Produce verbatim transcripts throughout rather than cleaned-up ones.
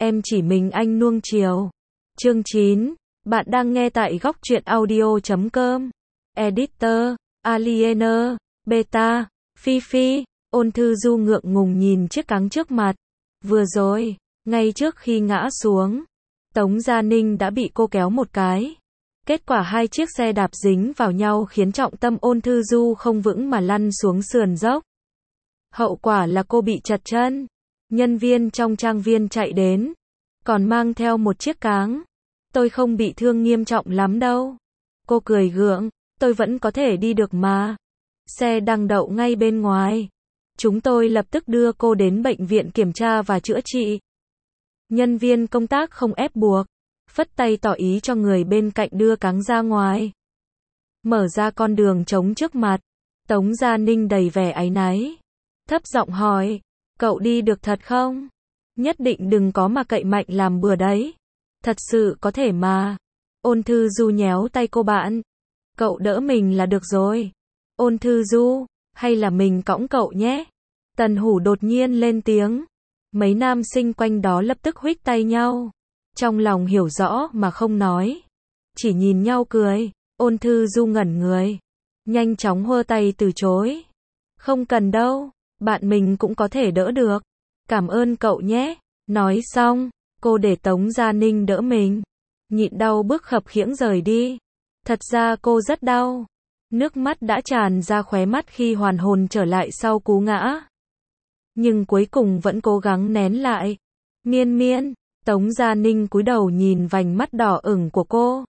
em chỉ mình anh nuông chiều. Chương chín. Bạn đang nghe tại góc truyện audio chấm com. Editor, Aliena, Beta, Phi Phi. Ôn Thư Du ngượng ngùng nhìn chiếc cáng trước mặt. Vừa rồi, ngay trước khi ngã xuống, Tống Gia Ninh đã bị cô kéo một cái. Kết quả hai chiếc xe đạp dính vào nhau khiến trọng tâm Ôn Thư Du không vững mà lăn xuống sườn dốc. Hậu quả là cô bị trật chân. Nhân viên trong trang viên chạy đến, còn mang theo một chiếc cáng. Tôi không bị thương nghiêm trọng lắm đâu. Cô cười gượng, tôi vẫn có thể đi được mà. Xe đang đậu ngay bên ngoài. Chúng tôi lập tức đưa cô đến bệnh viện kiểm tra và chữa trị. Nhân viên công tác không ép buộc, phất tay tỏ ý cho người bên cạnh đưa cáng ra ngoài. Mở ra con đường trống trước mặt, Tống Gia Ninh đầy vẻ áy náy. Thấp giọng hỏi, cậu đi được thật không? Nhất định đừng có mà cậy mạnh làm bừa đấy. Thật sự có thể mà. Ôn Thư Du nhéo tay cô bạn. Cậu đỡ mình là được rồi. Ôn Thư Du, hay là mình cõng cậu nhé? Tần Hủ đột nhiên lên tiếng. Mấy nam sinh quanh đó lập tức huých tay nhau. Trong lòng hiểu rõ mà không nói. Chỉ nhìn nhau cười. Ôn Thư Du ngẩn người. Nhanh chóng hơ tay từ chối. Không cần đâu, bạn mình cũng có thể đỡ được. Cảm ơn cậu nhé. Nói xong, cô để Tống Gia Ninh đỡ mình. Nhịn đau bước khập khiễng rời đi. Thật ra cô rất đau. Nước mắt đã tràn ra khóe mắt khi hoàn hồn trở lại sau cú ngã. Nhưng cuối cùng vẫn cố gắng nén lại. Miên miên, Tống Gia Ninh cúi đầu nhìn vành mắt đỏ ửng của cô.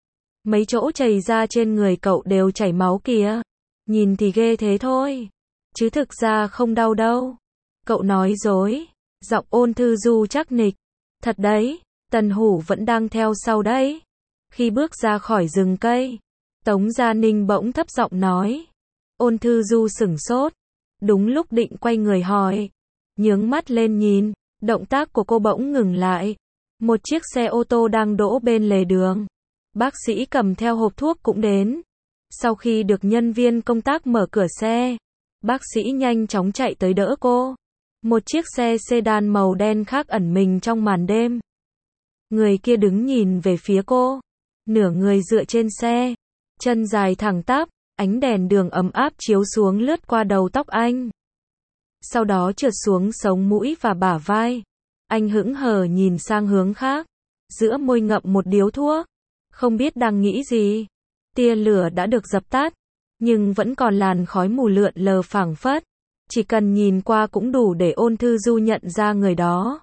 Mấy chỗ chảy ra trên người cậu đều chảy máu kìa. Nhìn thì ghê thế thôi. Chứ thực ra không đau đâu. Cậu nói dối. Giọng Ôn Thư Du chắc nịch. Thật đấy, Tần Hủ vẫn đang theo sau đấy. Khi bước ra khỏi rừng cây, Tống Gia Ninh bỗng thấp giọng nói. Ôn Thư Du sửng sốt. Đúng lúc định quay người hỏi. Nhướng mắt lên nhìn, động tác của cô bỗng ngừng lại. Một chiếc xe ô tô đang đỗ bên lề đường. Bác sĩ cầm theo hộp thuốc cũng đến. Sau khi được nhân viên công tác mở cửa xe, bác sĩ nhanh chóng chạy tới đỡ cô. Một chiếc xe sedan màu đen khác ẩn mình trong màn đêm. Người kia đứng nhìn về phía cô. Nửa người dựa trên xe. Chân dài thẳng tắp. Ánh đèn đường ấm áp chiếu xuống lướt qua đầu tóc anh. Sau đó trượt xuống sống mũi và bả vai. Anh hững hờ nhìn sang hướng khác. Giữa môi ngậm một điếu thuốc. Không biết đang nghĩ gì. Tia lửa đã được dập tắt. Nhưng vẫn còn làn khói mù lượn lờ phảng phất. Chỉ cần nhìn qua cũng đủ để Ôn Thư Du nhận ra người đó.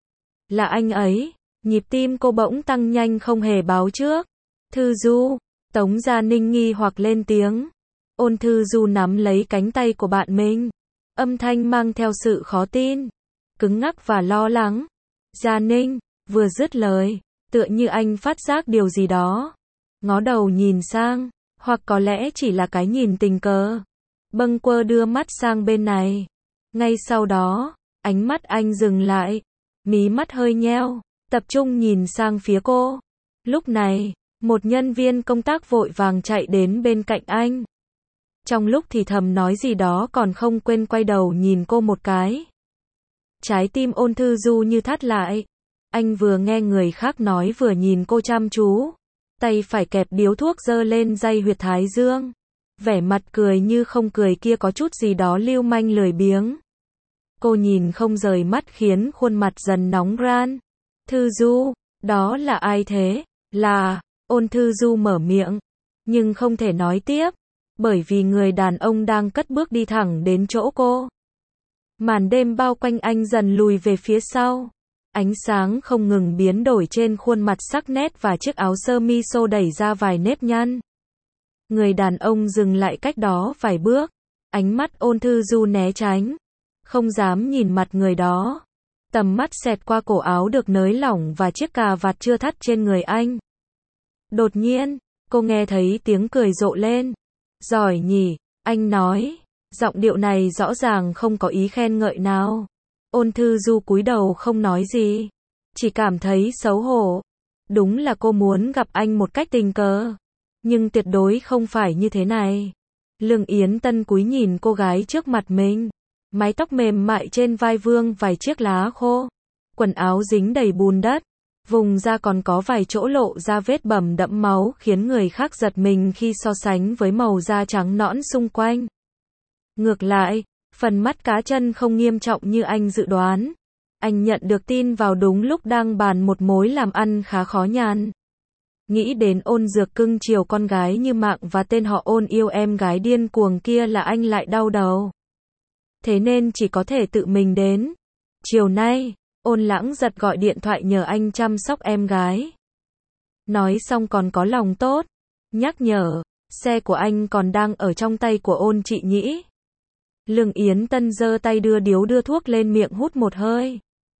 Là anh ấy. Nhịp tim cô bỗng tăng nhanh không hề báo trước. Thư Du. Tống Gia Ninh nghi hoặc lên tiếng. Ôn Thư Du nắm lấy cánh tay của bạn mình. Âm thanh mang theo sự khó tin. Cứng ngắc và lo lắng. Gia Ninh. Vừa dứt lời. Tựa như anh phát giác điều gì đó. Ngó đầu nhìn sang. Hoặc có lẽ chỉ là cái nhìn tình cờ. Bâng quơ đưa mắt sang bên này. Ngay sau đó, ánh mắt anh dừng lại. Mí mắt hơi nheo. Tập trung nhìn sang phía cô. Lúc này, một nhân viên công tác vội vàng chạy đến bên cạnh anh. Trong lúc thì thầm nói gì đó còn không quên quay đầu nhìn cô một cái. Trái tim Ôn Thư Du như thắt lại. Anh vừa nghe người khác nói vừa nhìn cô chăm chú. Tay phải kẹp điếu thuốc giơ lên day huyệt thái dương. Vẻ mặt cười như không cười kia có chút gì đó lưu manh lười biếng. Cô nhìn không rời mắt khiến khuôn mặt dần nóng ran. Thư Du, đó là ai thế? Là, Ôn Thư Du mở miệng. Nhưng không thể nói tiếp. Bởi vì người đàn ông đang cất bước đi thẳng đến chỗ cô. Màn đêm bao quanh anh dần lùi về phía sau. Ánh sáng không ngừng biến đổi trên khuôn mặt sắc nét và chiếc áo sơ mi xô đẩy ra vài nếp nhăn. Người đàn ông dừng lại cách đó vài bước. Ánh mắt Ôn Thư Du né tránh. Không dám nhìn mặt người đó. Tầm mắt xẹt qua cổ áo được nới lỏng và chiếc cà vạt chưa thắt trên người anh. Đột nhiên, cô nghe thấy tiếng cười rộ lên. Giỏi nhỉ, anh nói. Giọng điệu này rõ ràng không có ý khen ngợi nào. Ôn Thư Du cúi đầu không nói gì. Chỉ cảm thấy xấu hổ. Đúng là cô muốn gặp anh một cách tình cờ. Nhưng tuyệt đối không phải như thế này. Lương Yến Tân cúi nhìn cô gái trước mặt mình. Mái tóc mềm mại trên vai vương vài chiếc lá khô. quần áo dính đầy bùn đất, vùng da còn có vài chỗ lộ ra vết bầm đẫm máu khiến người khác giật mình khi so sánh với màu da trắng nõn xung quanh. Ngược lại, phần mắt cá chân không nghiêm trọng như anh dự đoán. Anh nhận được tin vào đúng lúc đang bàn một mối làm ăn khá khó nhằn. Nghĩ đến Ôn Dược cưng chiều con gái như mạng và tên họ Ôn yêu em gái điên cuồng kia là anh lại đau đầu. Thế nên chỉ có thể tự mình đến. Chiều nay, Ôn Lãng Giật gọi điện thoại nhờ anh chăm sóc em gái. Nói xong còn có lòng tốt, nhắc nhở, xe của anh còn đang ở trong tay của Ôn chị Nhĩ. Lương Yến Tân giơ tay đưa điếu đưa thuốc lên miệng hút một hơi.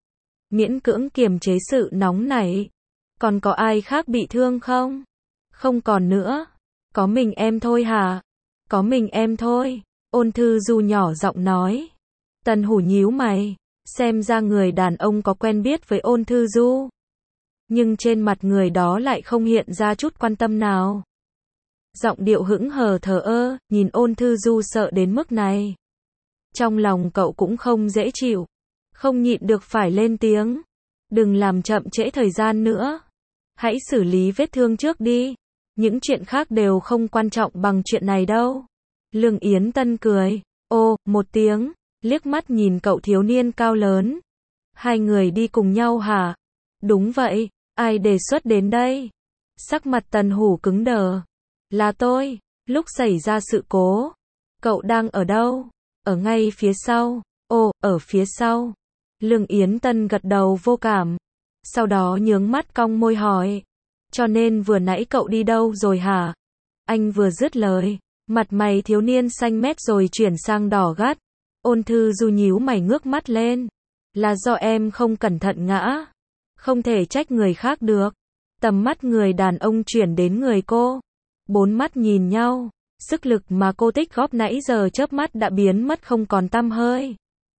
Miễn cưỡng kiềm chế sự nóng nảy. Còn có ai khác bị thương không? Không còn nữa. Có mình em thôi hả? Có mình em thôi. Ôn Thư Du nhỏ giọng nói. Tần Hủ nhíu mày. Xem ra người đàn ông có quen biết với Ôn Thư Du. Nhưng trên mặt người đó lại không hiện ra chút quan tâm nào. Giọng điệu hững hờ thờ ơ, nhìn Ôn Thư Du sợ đến mức này. Trong lòng cậu cũng không dễ chịu. Không nhịn được phải lên tiếng. Đừng làm chậm trễ thời gian nữa. Hãy xử lý vết thương trước đi. Những chuyện khác đều không quan trọng bằng chuyện này đâu. Lương Yến Tân cười. Ô, một tiếng. Liếc mắt nhìn cậu thiếu niên cao lớn. Hai người đi cùng nhau hả? Đúng vậy. Ai đề xuất đến đây? Sắc mặt Tần Hủ cứng đờ. Là tôi. Lúc xảy ra sự cố. Cậu đang ở đâu? Ở ngay phía sau. Ồ, ở phía sau. Lương Yến Tân gật đầu vô cảm. Sau đó nhướng mắt cong môi hỏi. Cho nên vừa nãy cậu đi đâu rồi hả? Anh vừa dứt lời. Mặt mày thiếu niên xanh mét rồi chuyển sang đỏ gắt. Ôn Thư Du nhíu mày ngước mắt lên. Là do em không cẩn thận ngã. Không thể trách người khác được. Tầm mắt người đàn ông chuyển đến người cô. Bốn mắt nhìn nhau. Sức lực mà cô tích góp nãy giờ chớp mắt đã biến mất không còn tăm hơi.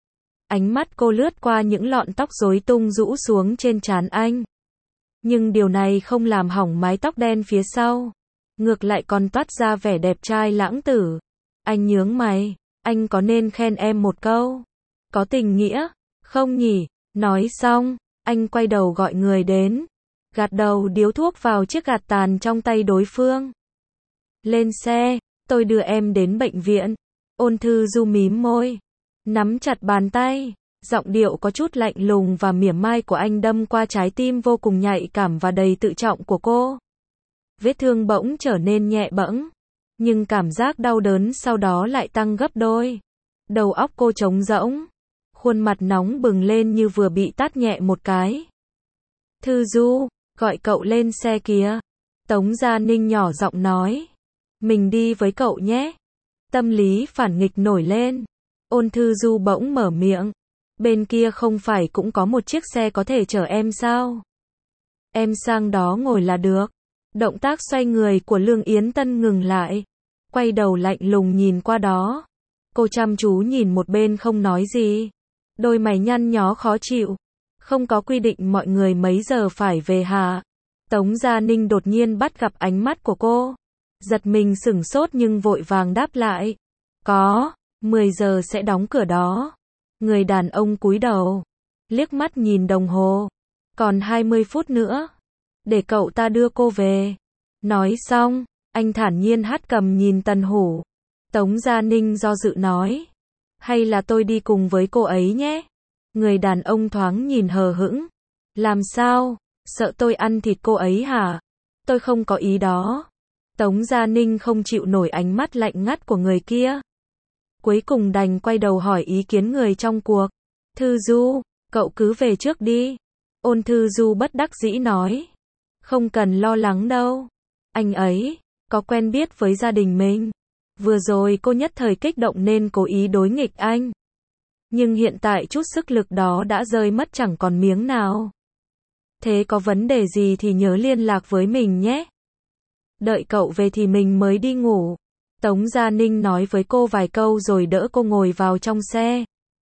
Ánh mắt cô lướt qua những lọn tóc rối tung rũ xuống trên trán anh. Nhưng điều này không làm hỏng mái tóc đen phía sau. Ngược lại còn toát ra vẻ đẹp trai lãng tử. Anh nhướng mày. Anh có nên khen em một câu? Có tình nghĩa? Không nhỉ? Nói xong, anh quay đầu gọi người đến. Gạt đầu điếu thuốc vào chiếc gạt tàn trong tay đối phương. Lên xe, tôi đưa em đến bệnh viện. Ôn Thư Du mím môi. Nắm chặt bàn tay. Giọng điệu có chút lạnh lùng và mỉa mai của anh đâm qua trái tim vô cùng nhạy cảm và đầy tự trọng của cô. Vết thương bỗng trở nên nhẹ bẫng. Nhưng cảm giác đau đớn sau đó lại tăng gấp đôi. Đầu óc cô trống rỗng. Khuôn mặt nóng bừng lên như vừa bị tát nhẹ một cái. Thư Du, gọi cậu lên xe kìa. Tống Gia Ninh nhỏ giọng nói. Mình đi với cậu nhé. Tâm lý phản nghịch nổi lên. Ôn Thư Du bỗng mở miệng. Bên kia không phải cũng có một chiếc xe có thể chở em sao? Em sang đó ngồi là được. Động tác xoay người của Lương Yến Tân ngừng lại. Quay đầu lạnh lùng nhìn qua đó. Cô chăm chú nhìn một bên không nói gì. Đôi mày nhăn nhó khó chịu. Không có quy định mọi người mấy giờ phải về hả? Tống Gia Ninh đột nhiên bắt gặp ánh mắt của cô. Giật mình sửng sốt nhưng vội vàng đáp lại. Có, mười giờ sẽ đóng cửa đó. Người đàn ông cúi đầu. Liếc mắt nhìn đồng hồ. Còn hai mươi phút nữa. Để cậu ta đưa cô về. Nói xong, anh thản nhiên hất cầm nhìn Tần Hủ. Tống Gia Ninh do dự nói. Hay là tôi đi cùng với cô ấy nhé? Người đàn ông thoáng nhìn hờ hững. Làm sao? Sợ tôi ăn thịt cô ấy hả? Tôi không có ý đó. Tống Gia Ninh không chịu nổi ánh mắt lạnh ngắt của người kia. Cuối cùng đành quay đầu hỏi ý kiến người trong cuộc. Thư Du, cậu cứ về trước đi. Ôn Thư Du bất đắc dĩ nói. Không cần lo lắng đâu. Anh ấy có quen biết với gia đình mình. Vừa rồi cô nhất thời kích động nên cố ý đối nghịch anh. Nhưng hiện tại chút sức lực đó đã rơi mất chẳng còn miếng nào. Thế có vấn đề gì thì nhớ liên lạc với mình nhé. Đợi cậu về thì mình mới đi ngủ. Tống Gia Ninh nói với cô vài câu rồi đỡ cô ngồi vào trong xe.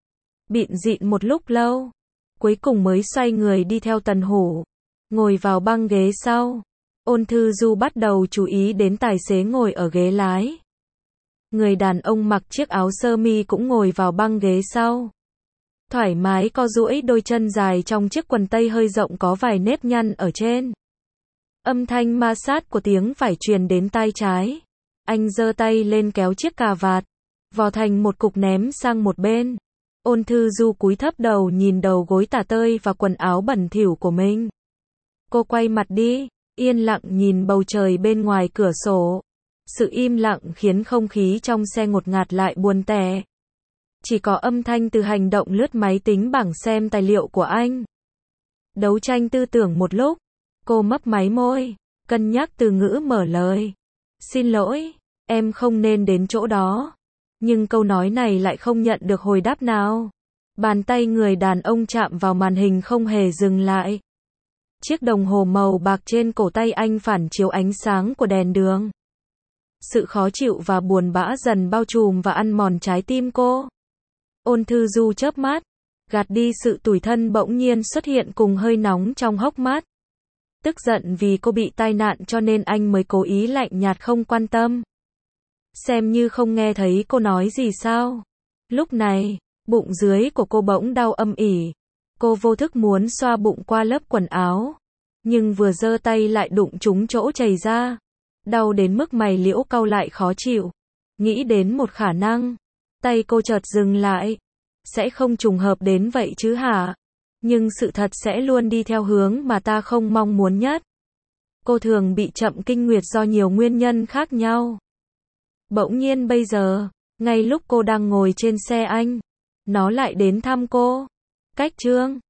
Bịn dịn một lúc lâu. Cuối cùng mới xoay người đi theo Tần Hủ. Ngồi vào băng ghế sau. Ôn Thư Du bắt đầu chú ý đến tài xế ngồi ở ghế lái. Người đàn ông mặc chiếc áo sơ mi cũng ngồi vào băng ghế sau. thoải mái co duỗi đôi chân dài trong chiếc quần tây hơi rộng có vài nếp nhăn ở trên. Âm thanh ma sát của tiếng vải truyền đến tai trái. Anh giơ tay lên kéo chiếc cà vạt, vò thành một cục ném sang một bên. Ôn Thư Du cúi thấp đầu nhìn đầu gối tả tơi và quần áo bẩn thỉu của mình. Cô quay mặt đi, yên lặng nhìn bầu trời bên ngoài cửa sổ. Sự im lặng khiến không khí trong xe ngột ngạt lại buồn tẻ. Chỉ có âm thanh từ hành động lướt máy tính bảng xem tài liệu của anh. Đấu tranh tư tưởng một lúc, cô mấp máy môi, cân nhắc từ ngữ mở lời. Xin lỗi, em không nên đến chỗ đó. Nhưng câu nói này lại không nhận được hồi đáp nào. Bàn tay người đàn ông chạm vào màn hình không hề dừng lại. Chiếc đồng hồ màu bạc trên cổ tay anh phản chiếu ánh sáng của đèn đường. Sự khó chịu và buồn bã dần bao trùm và ăn mòn trái tim cô. Ôn Thư Du chớp mắt, gạt đi sự tủi thân bỗng nhiên xuất hiện cùng hơi nóng trong hốc mắt. Tức giận vì cô bị tai nạn cho nên anh mới cố ý lạnh nhạt không quan tâm. Xem như không nghe thấy cô nói gì sao. Lúc này, bụng dưới của cô bỗng đau âm ỉ. Cô vô thức muốn xoa bụng qua lớp quần áo. Nhưng vừa giơ tay lại đụng trúng chỗ chảy ra. Đau đến mức mày liễu cau lại khó chịu. Nghĩ đến một khả năng. Tay cô chợt dừng lại. Sẽ không trùng hợp đến vậy chứ hả? Nhưng sự thật sẽ luôn đi theo hướng mà ta không mong muốn nhất. Cô thường bị chậm kinh nguyệt do nhiều nguyên nhân khác nhau. Bỗng nhiên bây giờ, ngay lúc cô đang ngồi trên xe anh, nó lại đến thăm cô. Cách chương